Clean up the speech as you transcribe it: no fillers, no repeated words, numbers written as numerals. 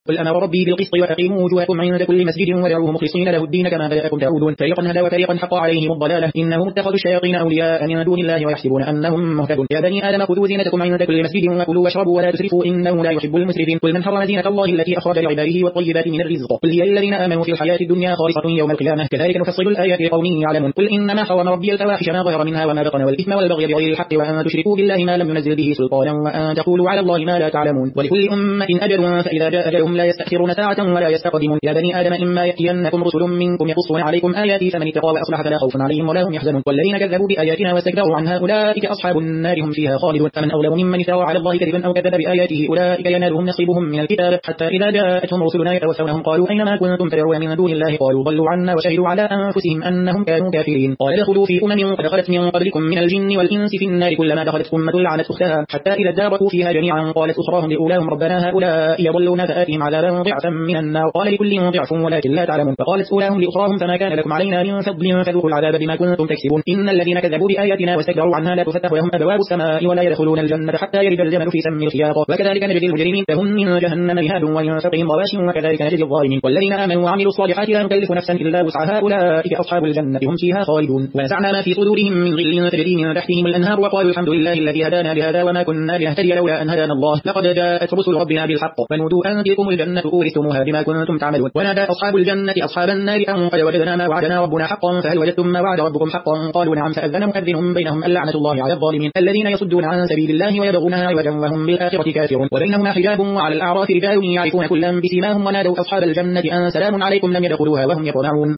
قل أمر ربي بالقسط وأقيموا وجوهكم عند كل مسجد ودعوه مخلصين له الدين كما بدأكم تعودون فريقا هدى وفريقا حق عليهم الضلالة إنهم اتخذوا الشياطين أولياء من دون الله ويحسبون أنهم مهتدون يا بني آدم خذوا زينتكم عند كل مسجد وكلوا واشربوا ولا تسرفوا إنه لا يحب المسرفين قل من حرم زينة الله التي أخرج لعباده والطيبات من الرزق قل هي للذين آمنوا في الحياة الدنيا خالصة يوم القيامة كذلك نفصل الآيات لقوم يعلمون قل إنما حرم ربي الفواحش ما ظهر منها وما بطن والإثم والبغي بغير الحق وأن تشركوا بالله ما لم ينزل به سلطانا وأن تقولوا على الله ما لا تعلمون ولكل أمة أجل فإذا جاء أجلهم لا يستأخرون ساعة ولا يستقدمون يا بني آدم إما يأتينكم رسل منكم يقصون عليكم آياتي فمن اتقى وأصلح فلا خوف عليهم ولا هم يحزنون والذين كذبوا بآياتنا واستكبروا عنها أولئك أصحاب النار هم فيها خالدون فمن أظلم ممن افترى على الله كذبا أو كذب بآياته أولئك ينالهم نصيبهم من الكتاب حتى إذا جاءتهم رسلنا يتوفونهم قالوا أينما كنتم تدعون من دون الله قالوا ضلوا عنا وشهدوا على أنفسهم أنهم كانوا كافرين قال ادخلوا في قد خلت من قبلكم من الجن والإنس في النار كلما دخلت أمة لعنت أختها حتى إذا اداركوا فيها جميعا قالت أخراهم لأولاهم ربنا هؤلاء يضلون فآتهم عذابا ضعفا من النار قال لكل ضعف ولكن لا تعلمون فقالت أولاهم لأخراهم فما كان لكم علينا من فضل فذوقوا العذاب بما كنتم تكسبون إن الذين كذبوا بآياتنا واستكبروا عنها لا تفتح لهم أبواب السماء ولا يدخلون الجنة حتى يلج الجمل في سم الخياط وكذلك نجزي المجرمين فهم من جهنم مهاد ومن فوقهم غواش وكذلك نجزي الظالمين والذين آمنوا وعملوا الصالحات لا نكلف نفسا إلا وسعها أولئك أصحاب الجنة هم فيها خالدون ونزعنا ما في صدورهم من غل تجري من تحتهم الأنهار وقالوا الحمد لله الذي هدانا لهذا وما كنا لنهتدي لولا أن هدانا الله لقد جاءت رسل ربنا بالحق فنودوا أن تلكم الجنة أورثتموها بما كنتم تعملون ونادى أصحاب الجنة أصحاب النار أن قد وجدنا ما وعدنا ربنا حقا فهل وجدتم ما وعد ربكم حقا قالوا نعم فأذن مؤذن بينهم اللعنة الله على الظالمين الذين يصدون عن سبيل الله ويبغونها عوجا وهم بالآخرة كافرون وبينهما حجاب وعلى الأعراف رجال يعرفون كلا بسيماهم ونادوا أصحاب الجنة أن سلام عليكم لم يدخلوها وهم يطمعون